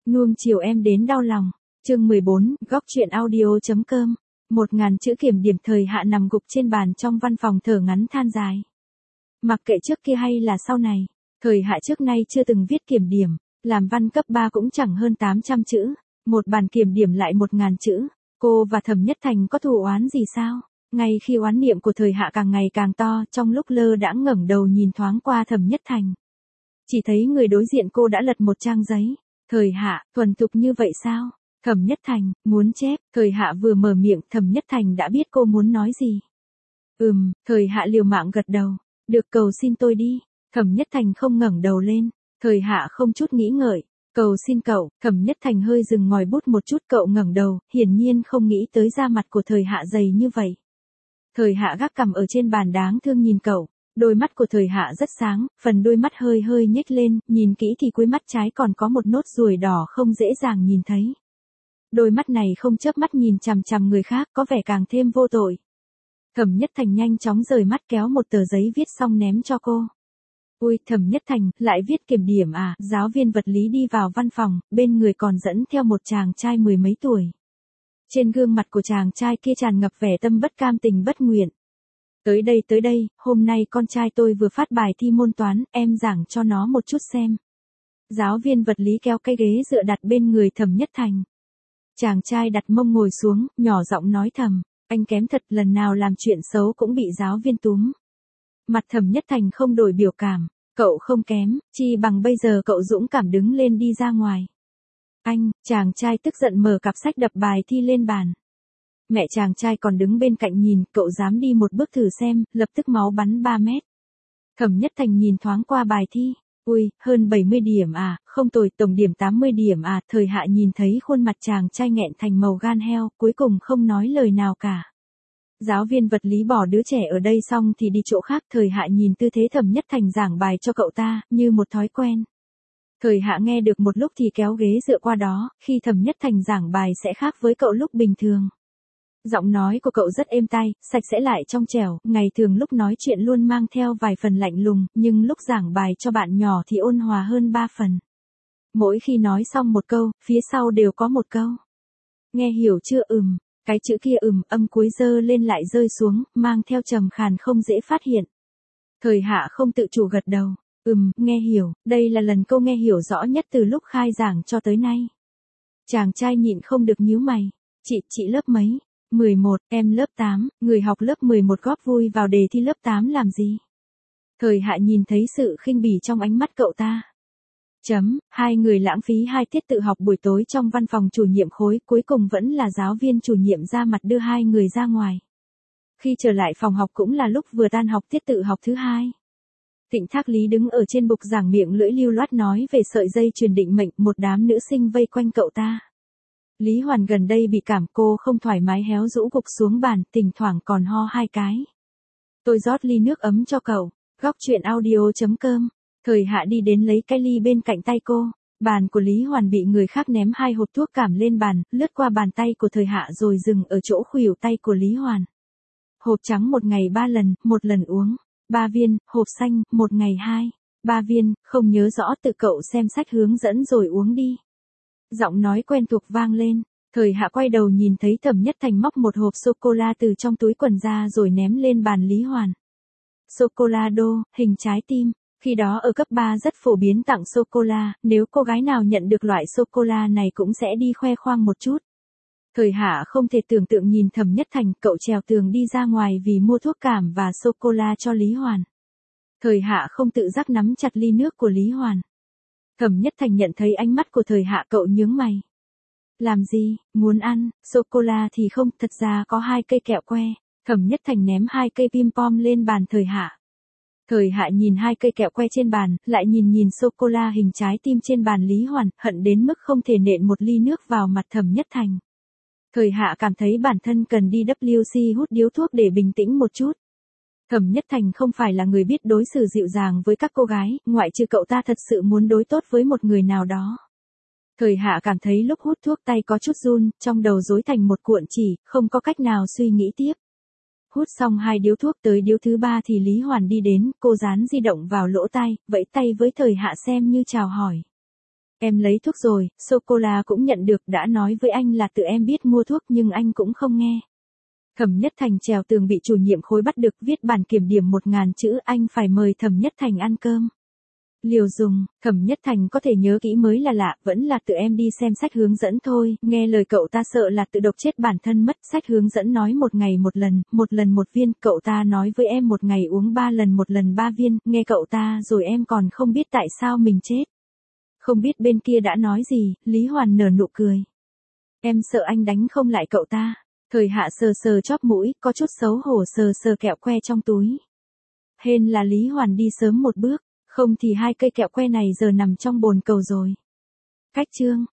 Nuông chiều em đến đau lòng. Chương 14, góc truyện audio.com. 1000 chữ kiểm điểm. Thời Hạ nằm gục trên bàn trong văn phòng thở ngắn than dài. Mặc kệ trước kia hay là sau này, Thời Hạ trước nay chưa từng viết kiểm điểm, làm văn cấp 3 cũng chẳng hơn 800 chữ, một bản kiểm điểm lại 1000 chữ. Cô và Thẩm Nhất Thành có thù oán gì sao? Ngay khi oán niệm của Thời Hạ càng ngày càng to, trong lúc lơ đãng ngẩng đầu nhìn thoáng qua Thẩm Nhất Thành, chỉ thấy người đối diện cô đã lật một trang giấy. Thời Hạ, thuần thục như vậy sao? Thẩm Nhất Thành, muốn chép. Thời Hạ vừa mở miệng, Thẩm Nhất Thành đã biết cô muốn nói gì. Thời Hạ liều mạng gật đầu. Được, cầu xin tôi đi. Thẩm Nhất Thành không ngẩng đầu lên. Thời Hạ không chút nghĩ ngợi. Cầu xin cậu. Thẩm Nhất Thành hơi dừng ngòi bút một chút. Cậu ngẩng đầu, hiển nhiên không nghĩ tới da mặt của Thời Hạ dày như vậy. Thời Hạ gác cằm ở trên bàn đáng thương nhìn cậu. Đôi mắt của Thời Hạ rất sáng, phần đôi mắt hơi hơi nhếch lên, nhìn kỹ thì cuối mắt trái còn có một nốt ruồi đỏ không dễ dàng nhìn thấy. Đôi mắt này không chớp mắt nhìn chằm chằm người khác, có vẻ càng thêm vô tội. Thẩm Nhất Thành nhanh chóng rời mắt kéo một tờ giấy viết xong ném cho cô. Ui, Thẩm Nhất Thành, lại viết kiểm điểm à? Giáo viên vật lý đi vào văn phòng, bên người còn dẫn theo một chàng trai mười mấy tuổi. Trên gương mặt của chàng trai kia tràn ngập vẻ tâm bất cam tình bất nguyện. Tới đây, hôm nay con trai tôi vừa phát bài thi môn toán, em giảng cho nó một chút xem. Giáo viên vật lý kéo cái ghế dựa đặt bên người Thẩm Nhất Thành. Chàng trai đặt mông ngồi xuống, nhỏ giọng nói thầm, anh kém thật, lần nào làm chuyện xấu cũng bị giáo viên túm. Mặt Thẩm Nhất Thành không đổi biểu cảm, cậu không kém, chi bằng bây giờ cậu dũng cảm đứng lên đi ra ngoài. Anh, chàng trai tức giận mở cặp sách đập bài thi lên bàn. Mẹ chàng trai còn đứng bên cạnh nhìn, cậu dám đi một bước thử xem, lập tức máu bắn 3 mét. Thẩm Nhất Thành nhìn thoáng qua bài thi, ui, hơn 70 điểm à, không tồi, tổng điểm 80 điểm à. Thời Hạ nhìn thấy khuôn mặt chàng trai nghẹn thành màu gan heo, cuối cùng không nói lời nào cả. Giáo viên vật lý bỏ đứa trẻ ở đây xong thì đi chỗ khác. Thời Hạ nhìn tư thế Thẩm Nhất Thành giảng bài cho cậu ta, như một thói quen. Thời Hạ nghe được một lúc thì kéo ghế dựa qua đó, khi Thẩm Nhất Thành giảng bài sẽ khác với cậu lúc bình thường. Giọng nói của cậu rất êm tai, sạch sẽ lại trong trẻo, ngày thường lúc nói chuyện luôn mang theo vài phần lạnh lùng, nhưng lúc giảng bài cho bạn nhỏ thì ôn hòa hơn 3 phần. Mỗi khi nói xong một câu, phía sau đều có một câu. Nghe hiểu chưa? Cái chữ kia âm cuối dơ lên lại rơi xuống, mang theo trầm khàn không dễ phát hiện. Thời Hạ không tự chủ gật đầu. Nghe hiểu, đây là lần cô nghe hiểu rõ nhất từ lúc khai giảng cho tới nay. Chàng trai nhịn không được nhíu mày. Chị lớp mấy? 11, em lớp 8, người học lớp 11 góp vui vào đề thi lớp 8 làm gì? Thời Hạ nhìn thấy sự khinh bỉ trong ánh mắt cậu ta. Hai người lãng phí 2 tiết tự học buổi tối trong văn phòng chủ nhiệm khối, cuối cùng vẫn là giáo viên chủ nhiệm ra mặt đưa hai người ra ngoài. Khi trở lại phòng học cũng là lúc vừa tan học tiết tự học thứ 2. Tịnh Thác Lý đứng ở trên bục giảng miệng lưỡi lưu loát nói về sợi dây truyền định mệnh, một đám nữ sinh vây quanh cậu ta. Lý Hoàn gần đây bị cảm, cô không thoải mái héo rũ gục xuống bàn, thỉnh thoảng còn ho 2 cái. Tôi rót ly nước ấm cho cậu. Góc truyện audio.com. Thời Hạ đi đến lấy cái ly bên cạnh tay cô. Bàn của Lý Hoàn bị người khác ném 2 hộp thuốc cảm lên bàn, lướt qua bàn tay của Thời Hạ rồi dừng ở chỗ khuỷu tay của Lý Hoàn. Hộp trắng 1 ngày 3 lần, 1 lần uống. 3 viên, hộp xanh, 1 ngày 2. 3 viên, không nhớ rõ, tự cậu xem sách hướng dẫn rồi uống đi. Giọng nói quen thuộc vang lên. Thời Hạ quay đầu nhìn thấy Thẩm Nhất Thành móc một hộp sô-cô-la từ trong túi quần ra rồi ném lên bàn Lý Hoàn. Sô-cô-la đô, hình trái tim. Khi đó ở cấp 3 rất phổ biến tặng sô-cô-la, nếu cô gái nào nhận được loại sô-cô-la này cũng sẽ đi khoe khoang một chút. Thời Hạ không thể tưởng tượng nhìn Thẩm Nhất Thành, cậu trèo tường đi ra ngoài vì mua thuốc cảm và sô-cô-la cho Lý Hoàn. Thời Hạ không tự giác nắm chặt ly nước của Lý Hoàn. Thẩm Nhất Thành nhận thấy ánh mắt của Thời Hạ, cậu nhướng mày. Làm gì, muốn ăn, sô-cô-la thì không, thật ra có 2 cây kẹo que. Thẩm Nhất Thành ném 2 cây pim pom lên bàn Thời Hạ. Thời Hạ nhìn 2 cây kẹo que trên bàn, lại nhìn sô-cô-la hình trái tim trên bàn Lý Hoàn, hận đến mức không thể nện một ly nước vào mặt Thẩm Nhất Thành. Thời Hạ cảm thấy bản thân cần đi WC hút điếu thuốc để bình tĩnh một chút. Thẩm Nhất Thành không phải là người biết đối xử dịu dàng với các cô gái, ngoại trừ cậu ta thật sự muốn đối tốt với một người nào đó. Thời Hạ cảm thấy lúc hút thuốc tay có chút run, trong đầu rối thành một cuộn chỉ, không có cách nào suy nghĩ tiếp. Hút xong 2 điếu thuốc tới điếu thứ 3 thì Lý Hoàn đi đến, cô dán di động vào lỗ tai, vẫy tay với Thời Hạ xem như chào hỏi. Em lấy thuốc rồi, sô-cô-la cũng nhận được, đã nói với anh là tự em biết mua thuốc nhưng anh cũng không nghe. Thẩm Nhất Thành trèo tường bị chủ nhiệm khối bắt được, viết bản kiểm điểm 1000 chữ, anh phải mời Thẩm Nhất Thành ăn cơm. Liều dùng, Thẩm Nhất Thành có thể nhớ kỹ mới là lạ, vẫn là tự em đi xem sách hướng dẫn thôi, nghe lời cậu ta sợ là tự độc chết bản thân mất, sách hướng dẫn nói một ngày một lần một viên, cậu ta nói với em một ngày uống 3 lần 3 viên, nghe cậu ta rồi em còn không biết tại sao mình chết. Không biết bên kia đã nói gì, Lý Hoàn nở nụ cười. Em sợ anh đánh không lại cậu ta. Thời Hạ sờ sờ chóp mũi, có chút xấu hổ sờ sờ kẹo que trong túi. Hên là Lý Hoàn đi sớm một bước, không thì 2 cây kẹo que này giờ nằm trong bồn cầu rồi. Cách chương